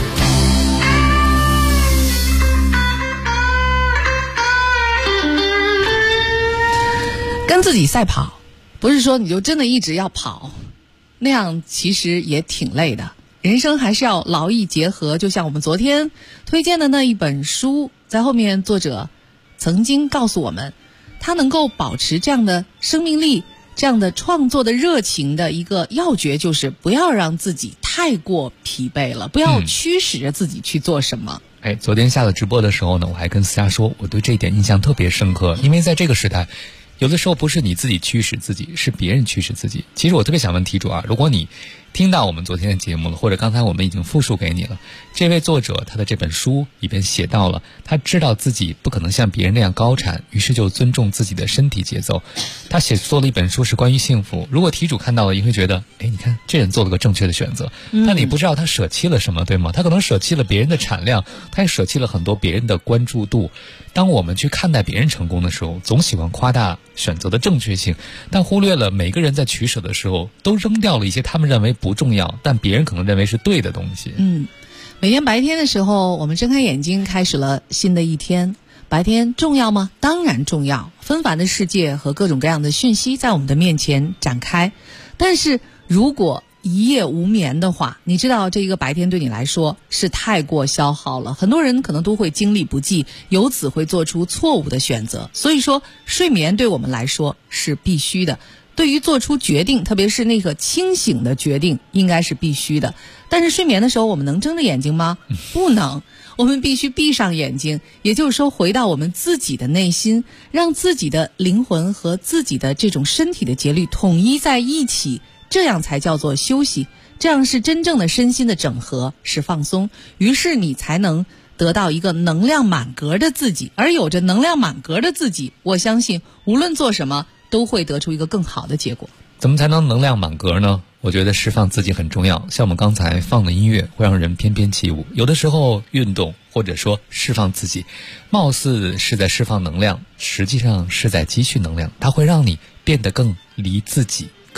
跟自己赛跑，不是说你就真的一直要跑，那样其实也挺累的。人生还是要劳逸结合，就像我们昨天推荐的那一本书，在后面作者曾经告诉我们，他能够保持这样的生命力，这样的创作的热情的一个要诀，就是不要让自己太过疲惫了，不要驱使着自己去做什么。 昨天下了直播的时候呢，我还跟思佳说，我对这一点印象特别深刻，因为在这个时代，有的时候不是你自己驱使自己，是别人驱使自己。其实我特别想问题主啊，如果你听到我们昨天的节目了，或者刚才我们已经复述给你了，这位作者他的这本书里边写到了，他知道自己不可能像别人那样高产，于是就尊重自己的身体节奏。他写作了一本书是关于幸福，如果题主看到了，也会觉得，你看这人做了个正确的选择，但你不知道他舍弃了什么，对吗？他可能舍弃了别人的产量，他也舍弃了很多别人的关注度。当我们去看待别人成功的时候，总喜欢夸大选择的正确性，但忽略了每个人在取舍的时候都扔掉了一些他们认为不重要，但别人可能认为是对的东西。 每天白天的时候，我们睁开眼睛，开始了新的一天。白天重要吗？当然重要。纷繁的世界和各种各样的讯息在我们的面前展开，但是如果一夜无眠的话，你知道这一个白天对你来说是太过消耗了，很多人可能都会精力不济，由此会做出错误的选择。所以说睡眠对我们来说是必须的，对于做出决定，特别是那个清醒的决定，应该是必须的。但是睡眠的时候我们能睁着眼睛吗？不能，我们必须闭上眼睛，也就是说回到我们自己的内心，让自己的灵魂和自己的这种身体的节律统一在一起，这样才叫做休息，这样是真正的身心的整合，是放松，于是你才能得到一个能量满格的自己。而有着能量满格的自己，我相信无论做什么都会得出一个更好的结果。 怎么才能能量满格呢？我觉得释放自己很重要，像我们刚才放的音乐会让人翩翩起舞，有的时候运动或者说释放自己，貌似是在释放能量，实际上是在积蓄能量，它会让你变得更离自己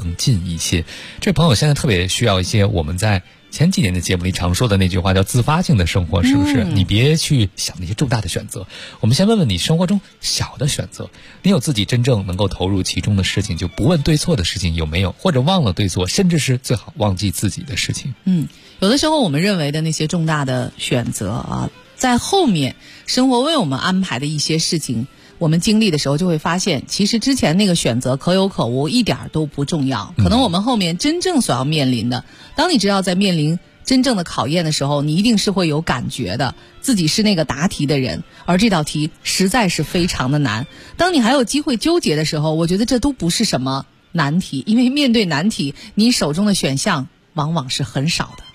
更近一些。这朋友现在特别需要一些我们在前几年的节目里常说的那句话，叫自发性的生活，是不是？你别去想那些重大的选择，我们先问问你生活中小的选择，你有自己真正能够投入其中的事情，就不问对错的事情有没有，或者忘了对错，甚至是最好忘记自己的事情。 有的时候我们认为的那些重大的选择啊，在后面生活为我们安排的一些事情，我们经历的时候就会发现，其实之前那个选择可有可无，一点都不重要。可能我们后面真正所要面临的，当你知道在面临真正的考验的时候，你一定是会有感觉的，自己是那个答题的人，而这道题实在是非常的难。当你还有机会纠结的时候，我觉得这都不是什么难题，因为面对难题，你手中的选项往往是很少的。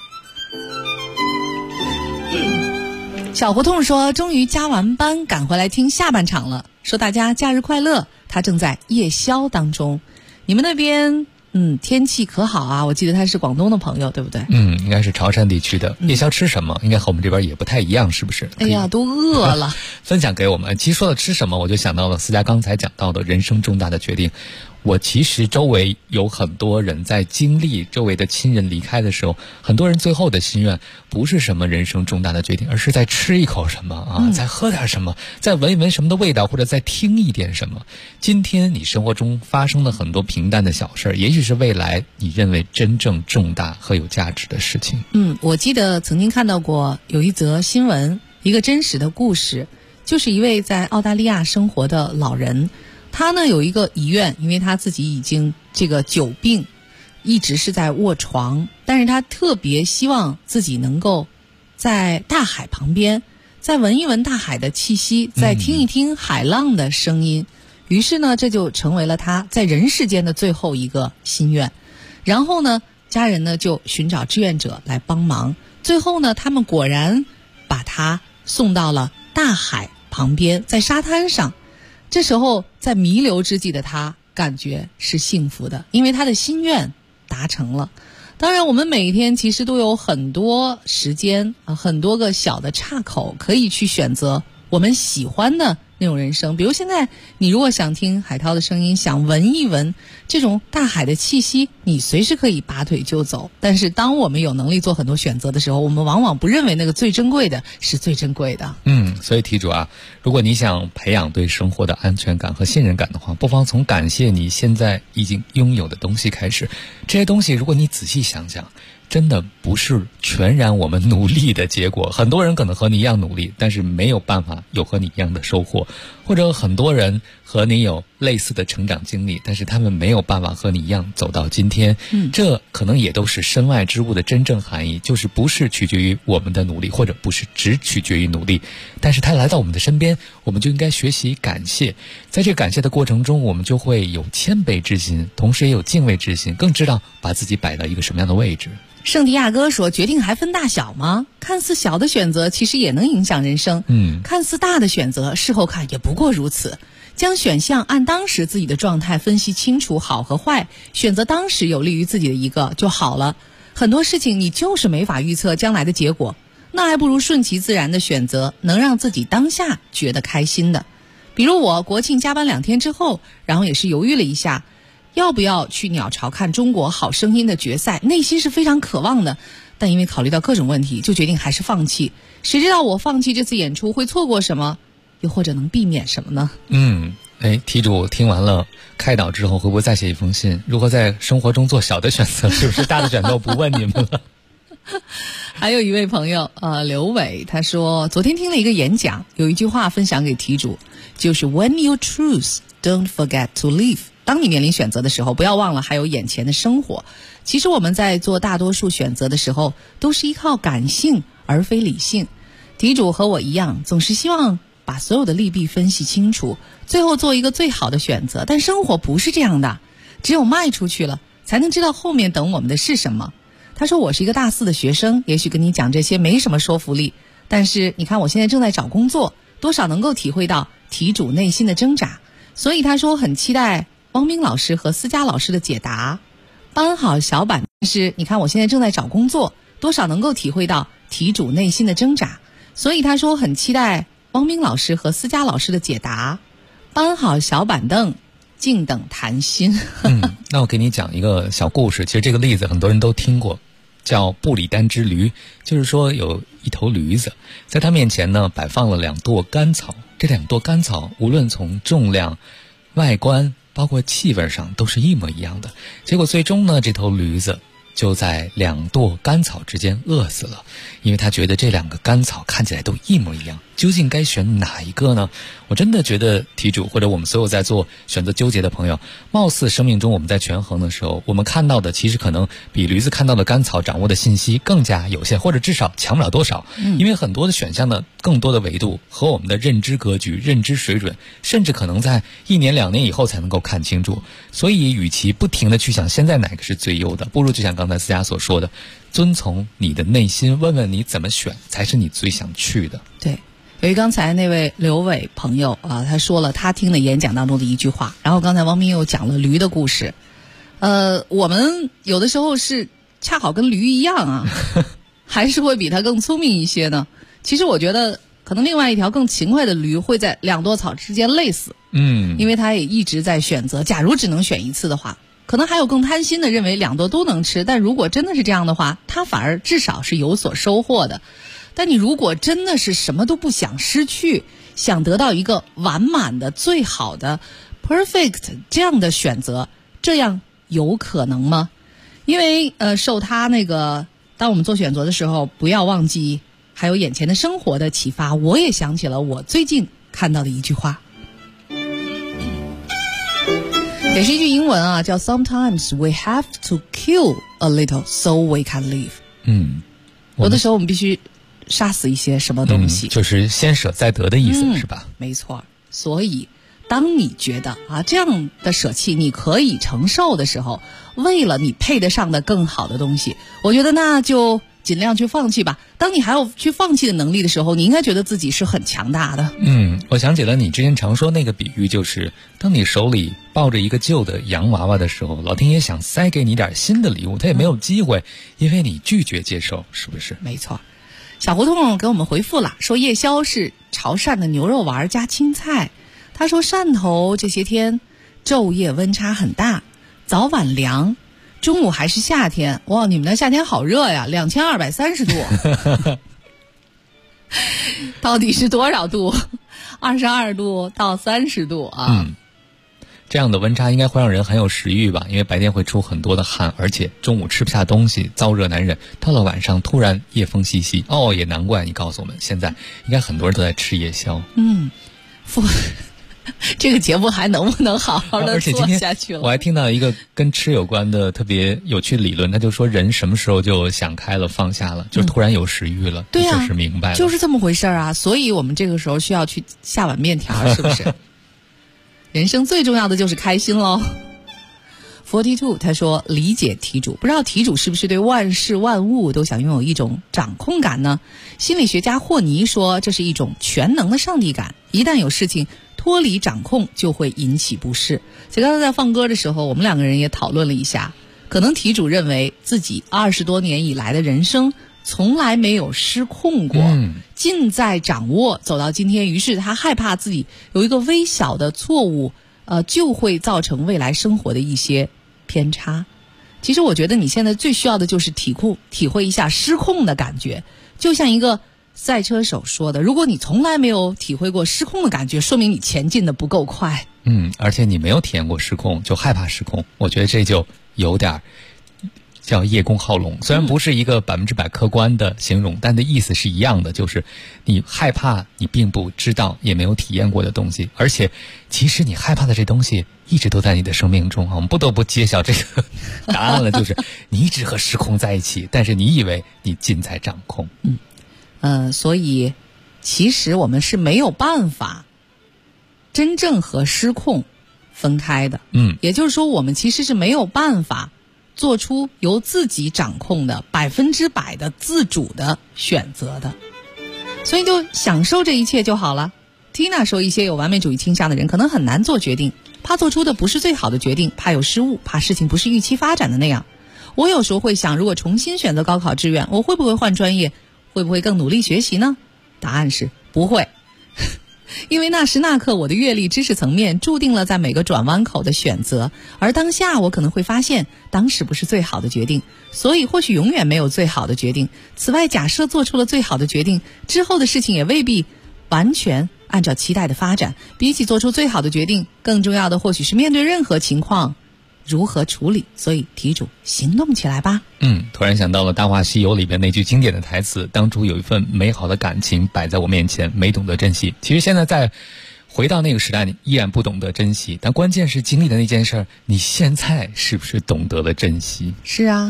小胡同说终于加完班赶回来听下半场了，说大家假日快乐，他正在夜宵当中。你们那边天气可好啊？我记得他是广东的朋友，对不对？ 应该是潮汕地区的。夜宵吃什么？应该和我们这边也不太一样，是不是？ 哎呀，都饿了。 分享给我们。其实说到吃什么，我就想到了思佳刚才讲到的人生重大的决定。我其实周围有很多人在经历周围的亲人离开的时候，很多人最后的心愿不是什么人生重大的决定，而是再吃一口什么啊，再喝点什么，再闻一闻什么的味道，或者再听一点什么。今天你生活中发生的很多平淡的小事，也许是未来你认为真正重大和有价值的事情。 我记得曾经看到过有一则新闻，一个真实的故事，就是一位在澳大利亚生活的老人。他呢有一个遗愿，因为他自己已经这个久病，一直是在卧床，但是他特别希望自己能够在大海旁边，再闻一闻大海的气息，再听一听海浪的声音。于是呢，这就成为了他在人世间的最后一个心愿。然后呢，家人呢就寻找志愿者来帮忙，最后呢，他们果然把他送到了大海旁边，在沙滩上。这时候在弥留之际的他感觉是幸福的，因为他的心愿达成了。当然我们每一天其实都有很多时间很多个小的岔口可以去选择我们喜欢的那种人生。比如现在你如果想听海涛的声音，想闻一闻这种大海的气息，你随时可以拔腿就走。但是当我们有能力做很多选择的时候，我们往往不认为那个最珍贵的是最珍贵的。 所以题主啊，如果你想培养对生活的安全感和信任感的话，不妨从感谢你现在已经拥有的东西开始。这些东西如果你仔细想想，真的不是全然我们努力的结果。很多人可能和你一样努力，但是没有办法有和你一样的收获，或者很多人和你有类似的成长经历，但是他们没有办法和你一样走到今天。这可能也都是身外之物的真正含义，就是不是取决于我们的努力，或者不是只取决于努力，但是他来到我们的身边，我们就应该学习感谢。在这感谢的过程中，我们就会有谦卑之心，同时也有敬畏之心，更知道把自己摆到一个什么样的位置。 圣地亚哥说，决定还分大小吗？看似小的选择其实也能影响人生，看似大的选择事后看也不过如此。将选项按当时自己的状态分析清楚好和坏，选择当时有利于自己的一个就好了。很多事情你就是没法预测将来的结果，那还不如顺其自然的选择能让自己当下觉得开心的。比如我国庆加班2天之后，然后也是犹豫了一下，要不要去鸟巢看中国好声音的决赛，内心是非常渴望的，但因为考虑到各种问题，就决定还是放弃。谁知道我放弃这次演出会错过什么，又或者能避免什么呢？ 题主听完了开导之后，会不会再写一封信，如何在生活中做小的选择？是不是大的选择我不问你们了？ 还有一位朋友刘伟，他说昨天听了一个演讲，有一句话分享给题主，就是 When you choose, don't forget to live。当你面临选择的时候，不要忘了还有眼前的生活。其实我们在做大多数选择的时候，都是依靠感性而非理性。题主和我一样，总是希望把所有的利弊分析清楚，最后做一个最好的选择。但生活不是这样的，只有迈出去了，才能知道后面等我们的是什么。他说我是一个大4的学生，也许跟你讲这些没什么说服力，但是你看我现在正在找工作，多少能够体会到题主内心的挣扎。所以他说很期待汪冰老师和思佳老师的解答。搬好小板，但是你看我现在正在找工作，多少能够体会到题主内心的挣扎。所以他说很期待汪冰老师和思佳老师的解答。搬好小板凳， 静等谈心。 那我给你讲一个小故事，其实这个例子很多人都听过，叫布里丹之驴。就是说有一头驴子，在它面前呢摆放了2垛干草，这2垛干草无论从重量、外观包括气味上都是一模一样的。结果最终呢，这头驴子就在2垛干草之间饿死了，因为他觉得这2个干草看起来都一模一样，究竟该选哪一个呢？我真的觉得题主或者我们所有在做选择纠结的朋友，貌似生命中我们在权衡的时候，我们看到的其实可能比驴子看到的干草掌握的信息更加有限，或者至少强不了多少。因为很多的选项的更多的维度和我们的认知格局、认知水准，甚至可能在1年2年以后才能够看清楚。所以与其不停地去想现在哪个是最优的，不如就像刚才思佳所说的，遵从你的内心，问问你怎么选才是你最想去的。 对，由于刚才那位刘伟朋友他说了他听的演讲当中的一句话，然后刚才王明又讲了驴的故事。我们有的时候是恰好跟驴一样啊，还是会比他更聪明一些呢？其实我觉得可能另外一条更勤快的驴会在2垛草之间累死。因为他也一直在选择，假如只能选一次的话，可能还有更贪心的认为2垛都能吃，但如果真的是这样的话，他反而至少是有所收获的。但你如果真的是什么都不想失去，想得到一个完满的最好的 perfect 这样的选择，这样有可能吗？因为受他那个当我们做选择的时候不要忘记还有眼前的生活的启发，我也想起了我最近看到的一句话，也是一句英文啊，叫 Sometimes we have to kill a little so we can live。有的时候我们必须杀死一些什么东西， 就是先舍再得的意思，是吧？ 没错。所以当你觉得这样的舍弃你可以承受的时候，为了你配得上的更好的东西，我觉得那就尽量去放弃吧。当你还有去放弃的能力的时候，你应该觉得自己是很强大的。 我想起了你之前常说那个比喻，就是当你手里抱着一个旧的洋娃娃的时候，老天爷想塞给你点新的礼物，他也没有机会，因为你拒绝接受，是不是？ 没错。小胡同给我们回复了，说夜宵是潮汕的牛肉丸加青菜。他说汕头这些天昼夜温差很大，早晚凉，中午还是夏天。哇，你们的夏天好热呀，2230度。到底是多少度？22度到30度啊。 这样的温差应该会让人很有食欲吧，因为白天会出很多的汗，而且中午吃不下东西，燥热难忍，到了晚上突然夜风习习。也难怪你告诉我们现在应该很多人都在吃夜宵。 这个节目还能不能好好的做下去了？ 我还听到一个跟吃有关的特别有趣的理论，他就说人什么时候就想开了放下了，就突然有食欲了。 对啊， 就是明白了， 就是这么回事啊。所以我们这个时候需要去下碗面条，是不是？人生最重要的就是开心咯。42他说理解题主，不知道题主是不是对万事万物都想拥有一种掌控感呢？心理学家霍尼说这是一种全能的上帝感，一旦有事情脱离掌控就会引起不适。所以刚才在放歌的时候，我们2个人也讨论了一下，可能题主认为自己20多年以来的人生从来没有失控过，尽在掌握，走到今天，于是他害怕自己有一个微小的错误就会造成未来生活的一些偏差。其实我觉得你现在最需要的就是体会一下失控的感觉，就像一个赛车手说的，如果你从来没有体会过失控的感觉，说明你前进的不够快。 而且你没有体验过失控就害怕失控，我觉得这就有点叫叶公好龙，虽然不是一个100%客观的形容，但的意思是一样的，就是你害怕你并不知道也没有体验过的东西，而且其实你害怕的这东西一直都在你的生命中。我们不得不揭晓这个答案了，就是你一直和失控在一起，但是你以为你尽在掌控。 所以其实我们是没有办法真正和失控分开的。也就是说我们其实是没有办法做出由自己掌控的100%的自主的选择的，所以就享受这一切就好了。Tina 说一些有完美主义倾向的人可能很难做决定，怕做出的不是最好的决定，怕有失误，怕事情不是预期发展的那样。我有时候会想，如果重新选择高考志愿，我会不会换专业，会不会更努力学习呢？答案是不会。 因为那时那刻我的阅历知识层面注定了在每个转弯口的选择，而当下我可能会发现当时不是最好的决定，所以或许永远没有最好的决定。此外，假设做出了最好的决定，之后的事情也未必完全按照期待的发展。比起做出最好的决定，更重要的或许是面对任何情况如何处理。所以题主行动起来吧。 突然想到了《大话西游》里边那句经典的台词，当初有一份美好的感情摆在我面前，没懂得珍惜。其实现在再回到那个时代，你依然不懂得珍惜，但关键是经历的那件事儿，你现在是不是懂得了珍惜？ 是啊，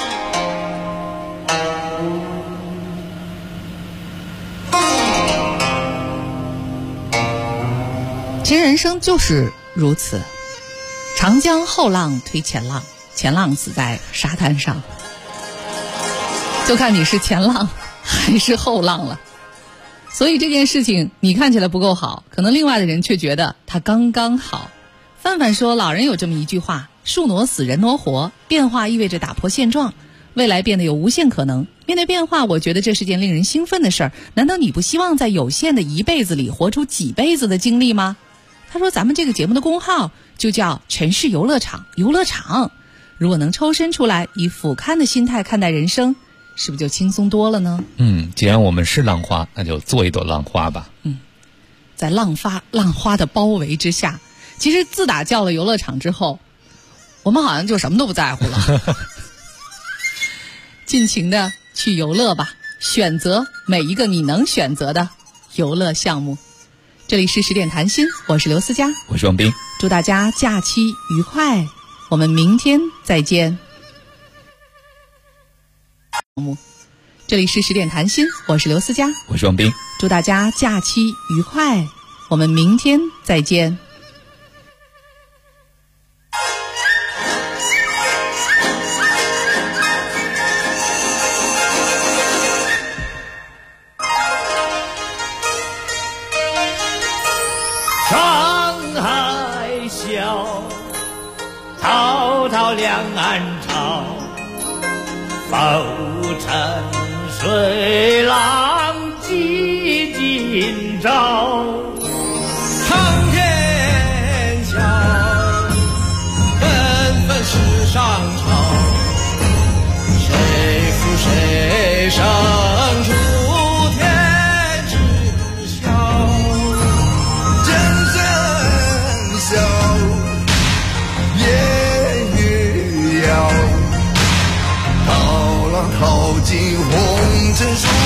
其实人生就是如此，长江后浪推前浪，前浪死在沙滩上，就看你是前浪还是后浪了。所以这件事情你看起来不够好，可能另外的人却觉得它刚刚好。范范说，老人有这么一句话，树挪死，人挪活，变化意味着打破现状，未来变得有无限可能。面对变化，我觉得这是件令人兴奋的事儿。难道你不希望在有限的一辈子里活出几辈子的经历吗？他说咱们这个节目的公号就叫城市游乐场，游乐场如果能抽身出来，以俯瞰的心态看待人生，是不是就轻松多了呢？ 既然我们是浪花，那就做一朵浪花吧。 在浪花的包围之下，其实自打叫了游乐场之后，我们好像就什么都不在乎了。尽情的去游乐吧，选择每一个你能选择的游乐项目。这里是10点谈心，我是刘思佳， 我是王斌， 祝大家假期愉快，我们明天再见。这里是10点谈心，我是刘思佳， 我是王斌， 祝大家假期愉快，我们明天再见。 上海笑，滔滔两岸潮，浮沉水浪几今朝。长天桥，纷纷世上潮，谁负谁胜出天知晓。真真笑，烟雨遥，涛浪淘尽红尘。